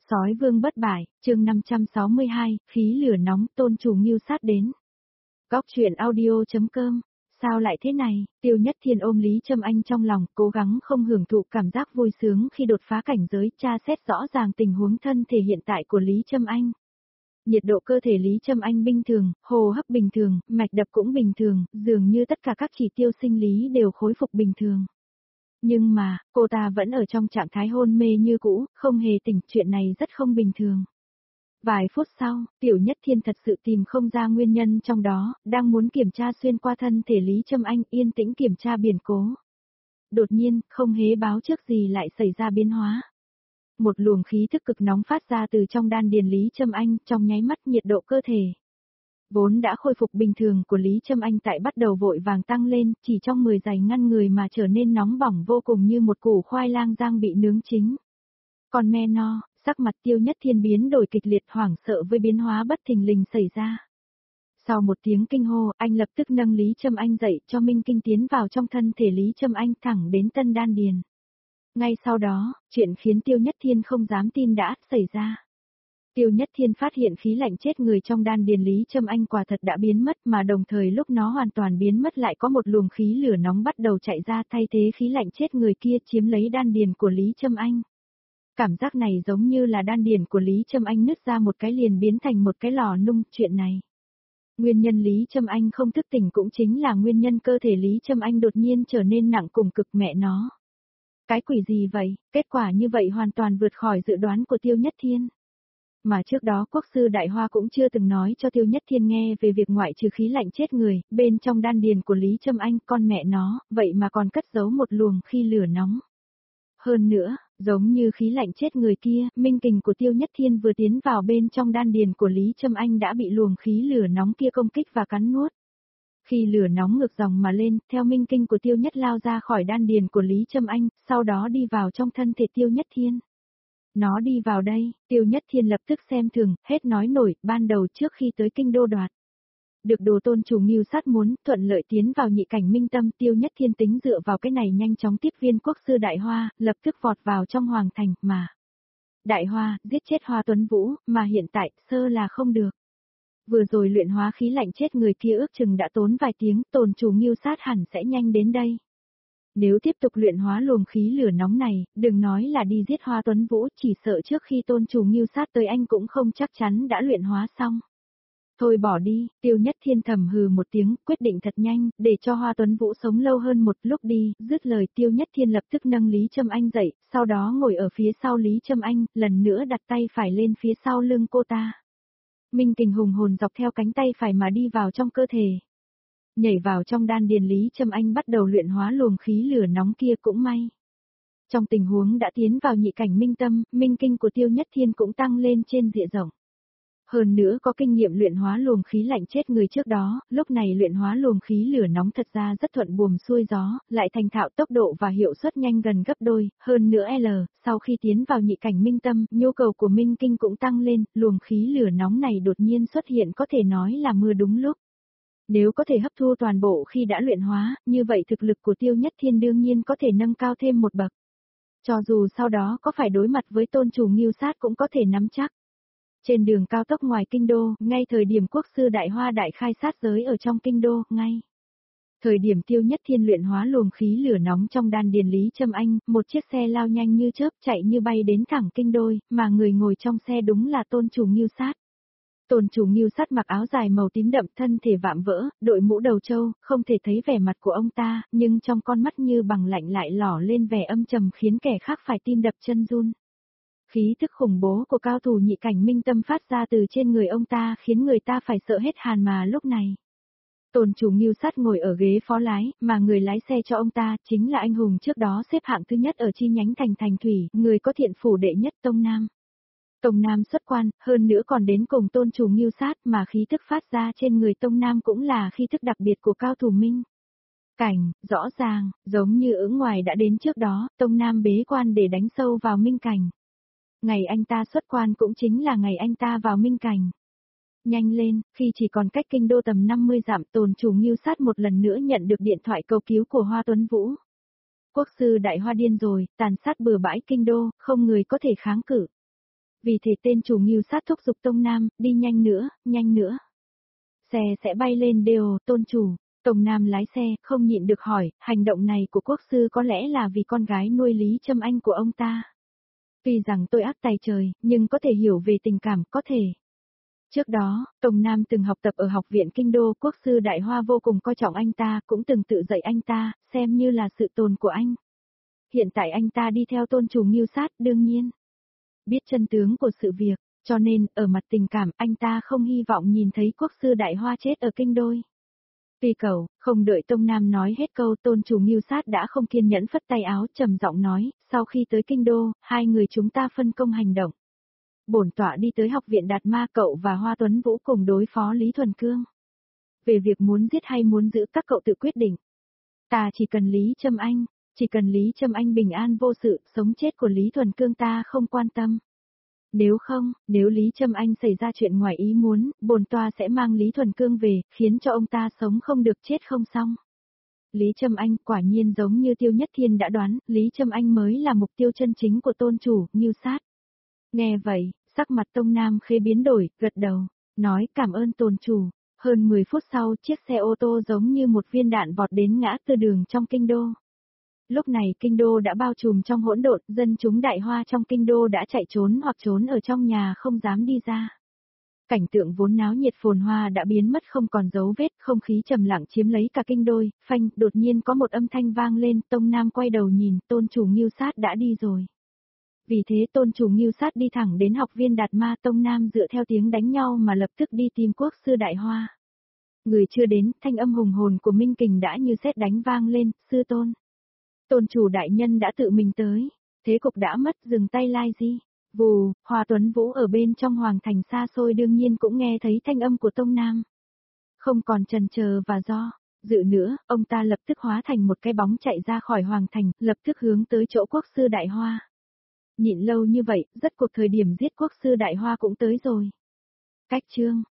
Sói vương bất bại, chương 562, khí lửa nóng tôn chủ Ngưu sát đến. Góc truyện audio.com, sao lại thế này, Tiêu Nhất Thiên ôm Lý Trâm Anh trong lòng, cố gắng không hưởng thụ cảm giác vui sướng khi đột phá cảnh giới, tra xét rõ ràng tình huống thân thể hiện tại của Lý Trâm Anh. Nhiệt độ cơ thể Lý Trâm Anh bình thường, hô hấp bình thường, mạch đập cũng bình thường, dường như tất cả các chỉ tiêu sinh lý đều khôi phục bình thường. Nhưng mà, cô ta vẫn ở trong trạng thái hôn mê như cũ, không hề tỉnh, chuyện này rất không bình thường. Vài phút sau, Tiểu Nhất Thiên thật sự tìm không ra nguyên nhân trong đó, đang muốn kiểm tra xuyên qua thân thể Lý Trâm Anh, yên tĩnh kiểm tra biển cố. Đột nhiên, không hề báo trước gì lại xảy ra biến hóa. Một luồng khí thức cực nóng phát ra từ trong đan điền Lý Trâm Anh, trong nháy mắt nhiệt độ cơ thể vốn đã khôi phục bình thường của Lý Trâm Anh tại bắt đầu vội vàng tăng lên, chỉ trong 10 giây ngăn người mà trở nên nóng bỏng vô cùng như một củ khoai lang rang bị nướng chín. Còn me no, sắc mặt Tiêu Nhất Thiên biến đổi kịch liệt, hoảng sợ với biến hóa bất thình lình xảy ra. Sau một tiếng kinh hô, anh lập tức nâng Lý Trâm Anh dậy cho Minh Kinh tiến vào trong thân thể Lý Trâm Anh thẳng đến tân đan điền. Ngay sau đó, chuyện khiến Tiêu Nhất Thiên không dám tin đã xảy ra. Tiêu Nhất Thiên phát hiện khí lạnh chết người trong đan điền Lý Trâm Anh quả thật đã biến mất, mà đồng thời lúc nó hoàn toàn biến mất lại có một luồng khí lửa nóng bắt đầu chạy ra thay thế khí lạnh chết người kia chiếm lấy đan điền của Lý Trâm Anh. Cảm giác này giống như là đan điền của Lý Trâm Anh nứt ra một cái liền biến thành một cái lò nung, chuyện này. Nguyên nhân Lý Trâm Anh không thức tỉnh cũng chính là nguyên nhân cơ thể Lý Trâm Anh đột nhiên trở nên nặng cùng cực mẹ nó. Cái quỷ gì vậy, kết quả như vậy hoàn toàn vượt khỏi dự đoán của Tiêu Nhất Thiên. Mà trước đó Quốc sư Đại Hoa cũng chưa từng nói cho Tiêu Nhất Thiên nghe về việc ngoại trừ khí lạnh chết người, bên trong đan điền của Lý Trâm Anh, con mẹ nó, vậy mà còn cất giấu một luồng khí lửa nóng. Hơn nữa, giống như khí lạnh chết người kia, minh kình của Tiêu Nhất Thiên vừa tiến vào bên trong đan điền của Lý Trâm Anh đã bị luồng khí lửa nóng kia công kích và cắn nuốt. Khi lửa nóng ngược dòng mà lên, theo minh kinh của Tiêu Nhất lao ra khỏi đan điền của Lý Trâm Anh, sau đó đi vào trong thân thể Tiêu Nhất Thiên. Nó đi vào đây, Tiêu Nhất Thiên lập tức xem thường, hết nói nổi, ban đầu trước khi tới kinh đô đoạt. Được đồ tôn chủ Ngưu sát muốn, thuận lợi tiến vào nhị cảnh minh tâm, Tiêu Nhất Thiên tính dựa vào cái này nhanh chóng tiếp viên Quốc sư Đại Hoa, lập tức vọt vào trong hoàng thành, mà. Đại Hoa, giết chết Hoa Tuấn Vũ, mà hiện tại, sơ là không được. Vừa rồi luyện hóa khí lạnh chết người kia ước chừng đã tốn vài tiếng, tôn chủ Ngưu sát hẳn sẽ nhanh đến đây. Nếu tiếp tục luyện hóa luồng khí lửa nóng này, đừng nói là đi giết Hoa Tuấn Vũ, chỉ sợ trước khi tôn chủ Ngưu sát tới anh cũng không chắc chắn đã luyện hóa xong. Thôi bỏ đi, Tiêu Nhất Thiên thầm hừ một tiếng, quyết định thật nhanh, để cho Hoa Tuấn Vũ sống lâu hơn một lúc đi, dứt lời Tiêu Nhất Thiên lập tức nâng Lý Trâm Anh dậy, sau đó ngồi ở phía sau Lý Trâm Anh, lần nữa đặt tay phải lên phía sau lưng cô ta. Minh kình hùng hồn dọc theo cánh tay phải mà đi vào trong cơ thể. Nhảy vào trong đan điền Lý Trâm Anh bắt đầu luyện hóa luồng khí lửa nóng kia cũng may. Trong tình huống đã tiến vào nhị cảnh minh tâm, minh kinh của Tiêu Nhất Thiên cũng tăng lên trên diện rộng. Hơn nữa có kinh nghiệm luyện hóa luồng khí lạnh chết người trước đó, lúc này luyện hóa luồng khí lửa nóng thật ra rất thuận buồm xuôi gió, lại thành thạo tốc độ và hiệu suất nhanh gần gấp đôi, hơn nữa sau khi tiến vào nhị cảnh minh tâm, nhu cầu của minh kinh cũng tăng lên, luồng khí lửa nóng này đột nhiên xuất hiện có thể nói là mưa đúng lúc. Nếu có thể hấp thu toàn bộ khi đã luyện hóa, như vậy thực lực của Tiêu Nhất Thiên đương nhiên có thể nâng cao thêm một bậc. Cho dù sau đó có phải đối mặt với tôn chủ Ngưu sát cũng có thể nắm chắc. Trên đường cao tốc ngoài kinh đô, ngay thời điểm Quốc sư Đại Hoa đại khai sát giới ở trong kinh đô, ngay. Thời điểm Tiêu Nhất Thiên luyện hóa luồng khí lửa nóng trong đan điền Lý Trâm Anh, một chiếc xe lao nhanh như chớp chạy như bay đến thẳng kinh đô, mà người ngồi trong xe đúng là tôn chủ Ngưu sát. Tôn chủ Ngưu sát mặc áo dài màu tím đậm, thân thể vạm vỡ, đội mũ đầu trâu, không thể thấy vẻ mặt của ông ta, nhưng trong con mắt như bằng lạnh lại lỏ lên vẻ âm trầm khiến kẻ khác phải tim đập chân run. Khí thức khủng bố của cao thủ nhị cảnh minh tâm phát ra từ trên người ông ta khiến người ta phải sợ hết hồn mà lúc này. Tôn chủ Ngưu sát ngồi ở ghế phó lái, mà người lái xe cho ông ta chính là anh hùng trước đó xếp hạng thứ nhất ở chi nhánh thành thủy, người có thiện phủ đệ nhất Tông Nam. Tông Nam xuất quan, hơn nữa còn đến cùng tôn chủ Ngưu sát, mà khí thức phát ra trên người Tông Nam cũng là khí thức đặc biệt của cao thủ minh cảnh, rõ ràng, giống như ở ngoài đã đến trước đó, Tông Nam bế quan để đánh sâu vào minh cảnh. Ngày anh ta xuất quan cũng chính là ngày anh ta vào minh cảnh. Nhanh lên, khi chỉ còn cách kinh đô tầm 50 dặm, tôn chủ Ngưu sát một lần nữa nhận được điện thoại cầu cứu của Hoa Tuấn Vũ. Quốc sư Đại Hoa điên rồi, tàn sát bừa bãi kinh đô, không người có thể kháng cự. Vì thế tên chủ mưu sát thúc giục Tông Nam, đi nhanh nữa, nhanh nữa. Xe sẽ bay lên đều, tôn chủ. Tông Nam lái xe, không nhịn được hỏi, hành động này của quốc sư có lẽ là vì con gái nuôi Lý Trâm Anh của ông ta. Tuy rằng tôi ác tài trời, nhưng có thể hiểu về tình cảm, có thể. Trước đó, Tông Nam từng học tập ở học viện Kinh Đô, quốc sư Đại Hoa vô cùng coi trọng anh ta, cũng từng tự dạy anh ta, xem như là sự tồn của anh. Hiện tại anh ta đi theo tôn chủ mưu sát, đương nhiên. Biết chân tướng của sự việc, cho nên, ở mặt tình cảm, anh ta không hy vọng nhìn thấy quốc sư Đại Hoa chết ở Kinh Đô. Tuy cầu, không đợi Tông Nam nói hết câu, tôn chủ mưu sát đã không kiên nhẫn phất tay áo, trầm giọng nói, sau khi tới Kinh Đô, hai người chúng ta phân công hành động. Bổn tọa đi tới học viện Đạt Ma, cậu và Hoa Tuấn Vũ cùng đối phó Lý Thuần Cương. Về việc muốn giết hay muốn giữ các cậu tự quyết định. Ta chỉ cần Lý Trâm Anh, chỉ cần Lý Trâm Anh bình an vô sự, sống chết của Lý Thuần Cương ta không quan tâm. Nếu không, nếu Lý Trâm Anh xảy ra chuyện ngoài ý muốn, bổn tọa sẽ mang Lý Thuần Cương về, khiến cho ông ta sống không được chết không xong. Lý Trâm Anh quả nhiên giống như Tiêu Nhất Thiên đã đoán, Lý Trâm Anh mới là mục tiêu chân chính của tôn chủ, Ngưu Sát. Nghe vậy, sắc mặt Tông Nam khẽ biến đổi, gật đầu, nói cảm ơn tôn chủ. Hơn 10 phút sau, chiếc xe ô tô giống như một viên đạn vọt đến ngã tư đường trong Kinh Đô. Lúc này Kinh Đô đã bao trùm trong hỗn độn, dân chúng Đại Hoa trong Kinh Đô đã chạy trốn hoặc trốn ở trong nhà không dám đi ra. Cảnh tượng vốn náo nhiệt phồn hoa đã biến mất không còn dấu vết, không khí trầm lặng chiếm lấy cả Kinh Đô, phanh, đột nhiên có một âm thanh vang lên, Tông Nam quay đầu nhìn, tôn chủ Ngưu Sát đã đi rồi. Vì thế tôn chủ Ngưu Sát đi thẳng đến học viên Đạt Ma, Tông Nam dựa theo tiếng đánh nhau mà lập tức đi tìm quốc sư Đại Hoa. Người chưa đến, thanh âm hùng hồn của Minh Kình đã như sét đánh vang lên, sư tôn. Tôn chủ đại nhân đã tự mình tới, thế cục đã mất, dừng tay lai di. Vù, Hoa Tuấn Vũ ở bên trong hoàng thành xa xôi đương nhiên cũng nghe thấy thanh âm của Tông Nam. Không còn chần chờ và do dự nữa, ông ta lập tức hóa thành một cái bóng chạy ra khỏi hoàng thành, lập tức hướng tới chỗ quốc sư Đại Hoa. Nhịn lâu như vậy, rất cuộc thời điểm giết quốc sư Đại Hoa cũng tới rồi. Cách chương